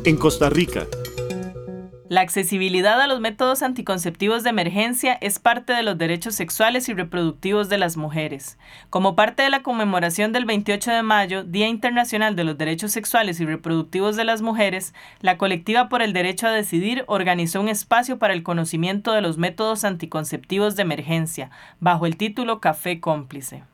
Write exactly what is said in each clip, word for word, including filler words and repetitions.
En Costa Rica, la accesibilidad a los métodos anticonceptivos de emergencia es parte de los derechos sexuales y reproductivos de las mujeres. Como parte de la conmemoración del veintiocho de mayo, Día Internacional de los Derechos Sexuales y Reproductivos de las Mujeres, la Colectiva por el Derecho a Decidir organizó un espacio para el conocimiento de los métodos anticonceptivos de emergencia, bajo el título Café Cómplice.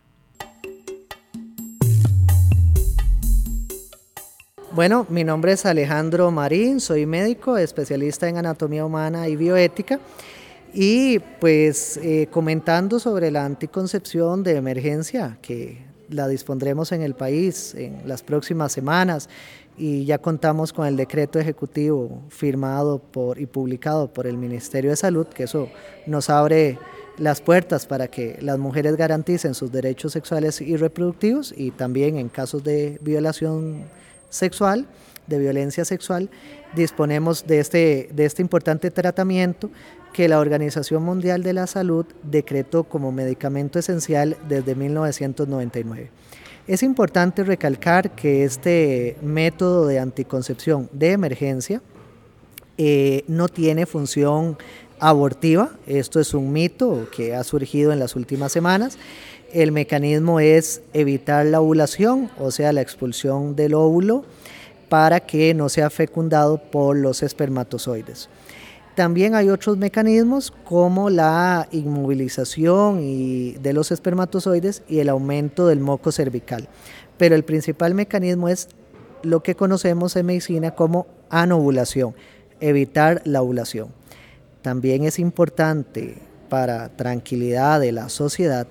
Bueno, mi nombre es Alejandro Marín, soy médico, especialista en anatomía humana y bioética y pues eh, comentando sobre la anticoncepción de emergencia que la dispondremos en el país en las próximas semanas y ya contamos con el decreto ejecutivo firmado por y publicado por el Ministerio de Salud, que eso nos abre las puertas para que las mujeres garanticen sus derechos sexuales y reproductivos y también en casos de violación sexual, de violencia sexual, disponemos de este, de este importante tratamiento que la Organización Mundial de la Salud decretó como medicamento esencial desde mil novecientos noventa y nueve. Es importante recalcar que este método de anticoncepción de emergencia eh, no tiene función abortiva, esto es un mito que ha surgido en las últimas semanas. El mecanismo es evitar la ovulación, o sea, la expulsión del óvulo para que no sea fecundado por los espermatozoides. También hay otros mecanismos como la inmovilización y de los espermatozoides y el aumento del moco cervical, pero el principal mecanismo es lo que conocemos en medicina como anovulación, evitar la ovulación. También es importante para tranquilidad de la sociedad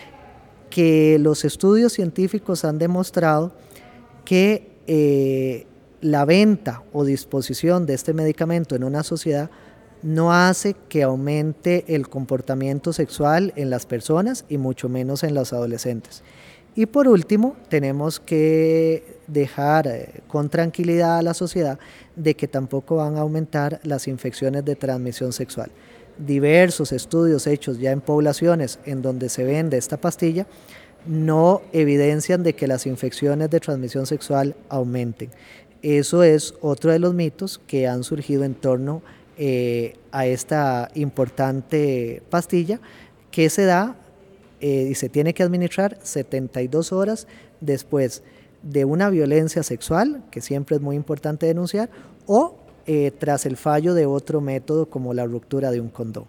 que los estudios científicos han demostrado que eh, la venta o disposición de este medicamento en una sociedad no hace que aumente el comportamiento sexual en las personas y mucho menos en los adolescentes. Y por último, tenemos que dejar eh, con tranquilidad a la sociedad de que tampoco van a aumentar las infecciones de transmisión sexual. Diversos estudios hechos ya en poblaciones en donde se vende esta pastilla no evidencian de que las infecciones de transmisión sexual aumenten. Eso es otro de los mitos que han surgido en torno eh, a esta importante pastilla que se da eh, y se tiene que administrar setenta y dos horas después de una violencia sexual, que siempre es muy importante denunciar, o Eh, tras el fallo de otro método como la ruptura de un condón.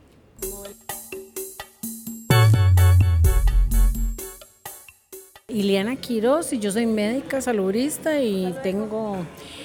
Iliana Quiroz, y yo soy médica salubrista y tengo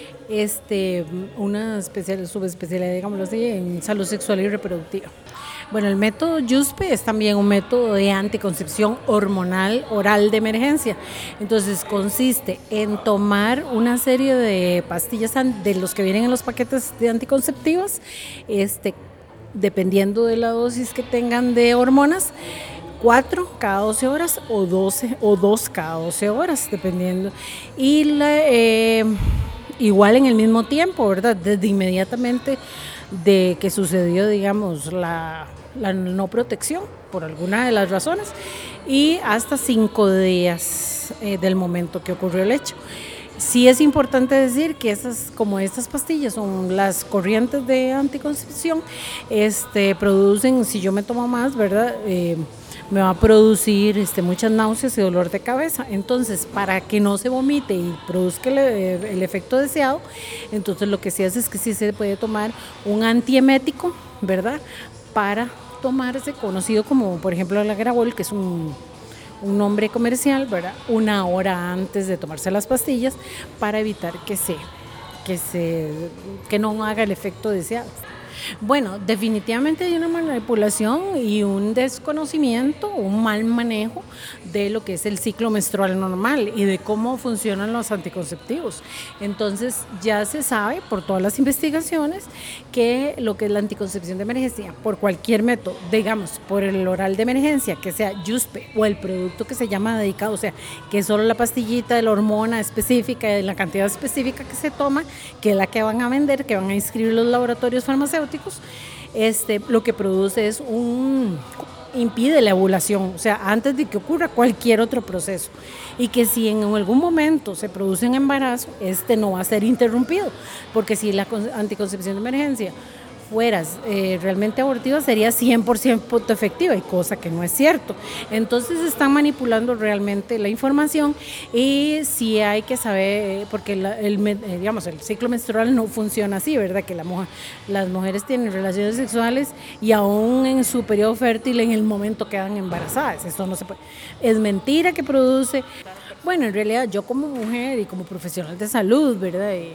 este, una especial, subespecialidad, digámoslo así, en salud sexual y reproductiva. Bueno, el método YUSPE es también un método de anticoncepción hormonal oral de emergencia. Entonces consiste en tomar una serie de pastillas de los que vienen en los paquetes de anticonceptivas, este, dependiendo de la dosis que tengan de hormonas, cuatro cada doce horas o doce o dos cada doce horas, dependiendo. Y la, eh, igual en el mismo tiempo, ¿verdad? Desde inmediatamente de que sucedió, digamos, la, la no protección por alguna de las razones y hasta cinco días eh, del momento que ocurrió el hecho. Sí es importante decir que estas, como estas pastillas son las corrientes de anticoncepción, este, producen, si yo me tomo más, ¿verdad?, eh, me va a producir este, muchas náuseas y dolor de cabeza. Entonces, para que no se vomite y produzca el, el efecto deseado, entonces lo que se hace es que sí se puede tomar un antiemético, ¿verdad?, para tomarse, conocido como, por ejemplo, el Agravol, que es un, un nombre comercial, ¿verdad?, una hora antes de tomarse las pastillas para evitar que, se, que, se, que no haga el efecto deseado. Bueno, definitivamente hay una manipulación y un desconocimiento, un mal manejo de lo que es el ciclo menstrual normal y de cómo funcionan los anticonceptivos. Entonces ya se sabe por todas las investigaciones que lo que es la anticoncepción de emergencia, por cualquier método, digamos, por el oral de emergencia, que sea YUSPE o el producto que se llama dedicado, o sea, que es solo la pastillita de la hormona específica, de la cantidad específica que se toma, que es la que van a vender, que van a inscribir los laboratorios farmacéuticos, este, lo que produce es un impide la ovulación, o sea, antes de que ocurra cualquier otro proceso. Y que si en algún momento se produce un embarazo, este no va a ser interrumpido, porque si la anticoncepción de emergencia fueras eh, realmente abortiva, sería cien por ciento efectiva, y cosa que no es cierto. Entonces están manipulando realmente la información, y sí hay que saber, porque la, el, digamos, el ciclo menstrual no funciona así, ¿verdad? Que la mujer, las mujeres tienen relaciones sexuales y aún en su periodo fértil en el momento quedan embarazadas. Eso no se puede. Es mentira que produce. Bueno, en realidad yo como mujer y como profesional de salud, ¿verdad? Eh,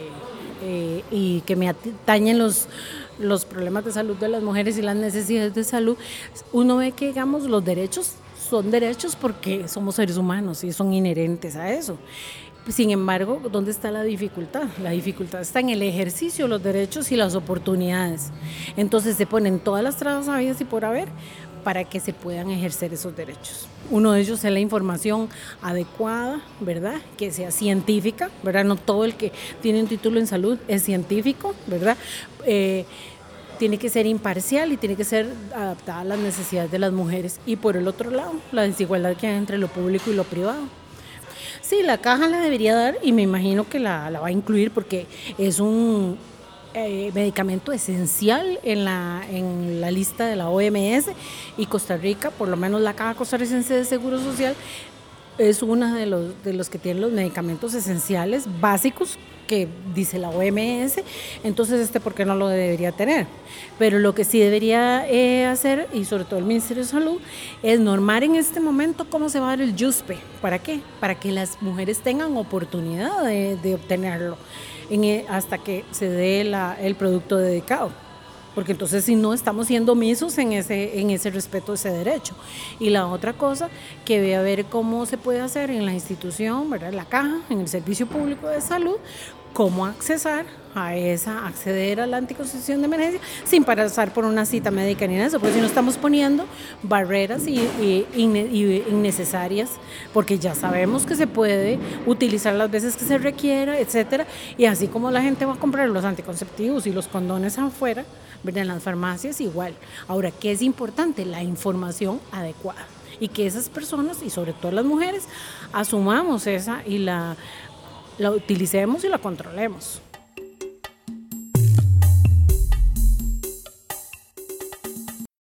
eh, y que me atañen los los problemas de salud de las mujeres y las necesidades de salud, uno ve que, digamos, los derechos son derechos porque somos seres humanos y son inherentes a eso. Sin embargo, ¿dónde está la dificultad? La dificultad está en el ejercicio de los derechos y las oportunidades. Entonces se ponen todas las trabas habidas y por haber para que se puedan ejercer esos derechos. Uno de ellos es la información adecuada, ¿verdad? Que sea científica, ¿verdad? No todo el que tiene un título en salud es científico, ¿verdad? Eh, tiene que ser imparcial y tiene que ser adaptada a las necesidades de las mujeres. Y por el otro lado, la desigualdad que hay entre lo público y lo privado. Sí, la caja la debería dar y me imagino que la, la va a incluir porque es un eh, medicamento esencial en la, en la lista de la O M S, y Costa Rica, por lo menos la Caja Costarricense de Seguro Social, es uno de los, de los que tienen los medicamentos esenciales básicos que dice la O M S, entonces este por qué no lo debería tener. Pero lo que sí debería eh, hacer, y sobre todo el Ministerio de Salud, es normar en este momento cómo se va a dar el YUSPE. ¿Para qué? Para que las mujeres tengan oportunidad de, de obtenerlo en, hasta que se dé la, el producto dedicado. Porque entonces si no estamos siendo omisos en ese, en ese respeto a ese derecho. Y la otra cosa, que ve a ver cómo se puede hacer en la institución, ¿verdad? En la caja, en el Servicio Público de Salud, cómo accesar a esa, acceder a la anticoncepción de emergencia sin pasar por una cita médica ni nada de eso, porque si no estamos poniendo barreras y, y, y innecesarias, porque ya sabemos que se puede utilizar las veces que se requiera, etcétera, y así como la gente va a comprar los anticonceptivos y los condones afuera, ¿verdad? En las farmacias igual. Ahora, ¿qué es importante? La información adecuada, y que esas personas, y sobre todo las mujeres, asumamos esa y la, la utilicemos y la controlemos.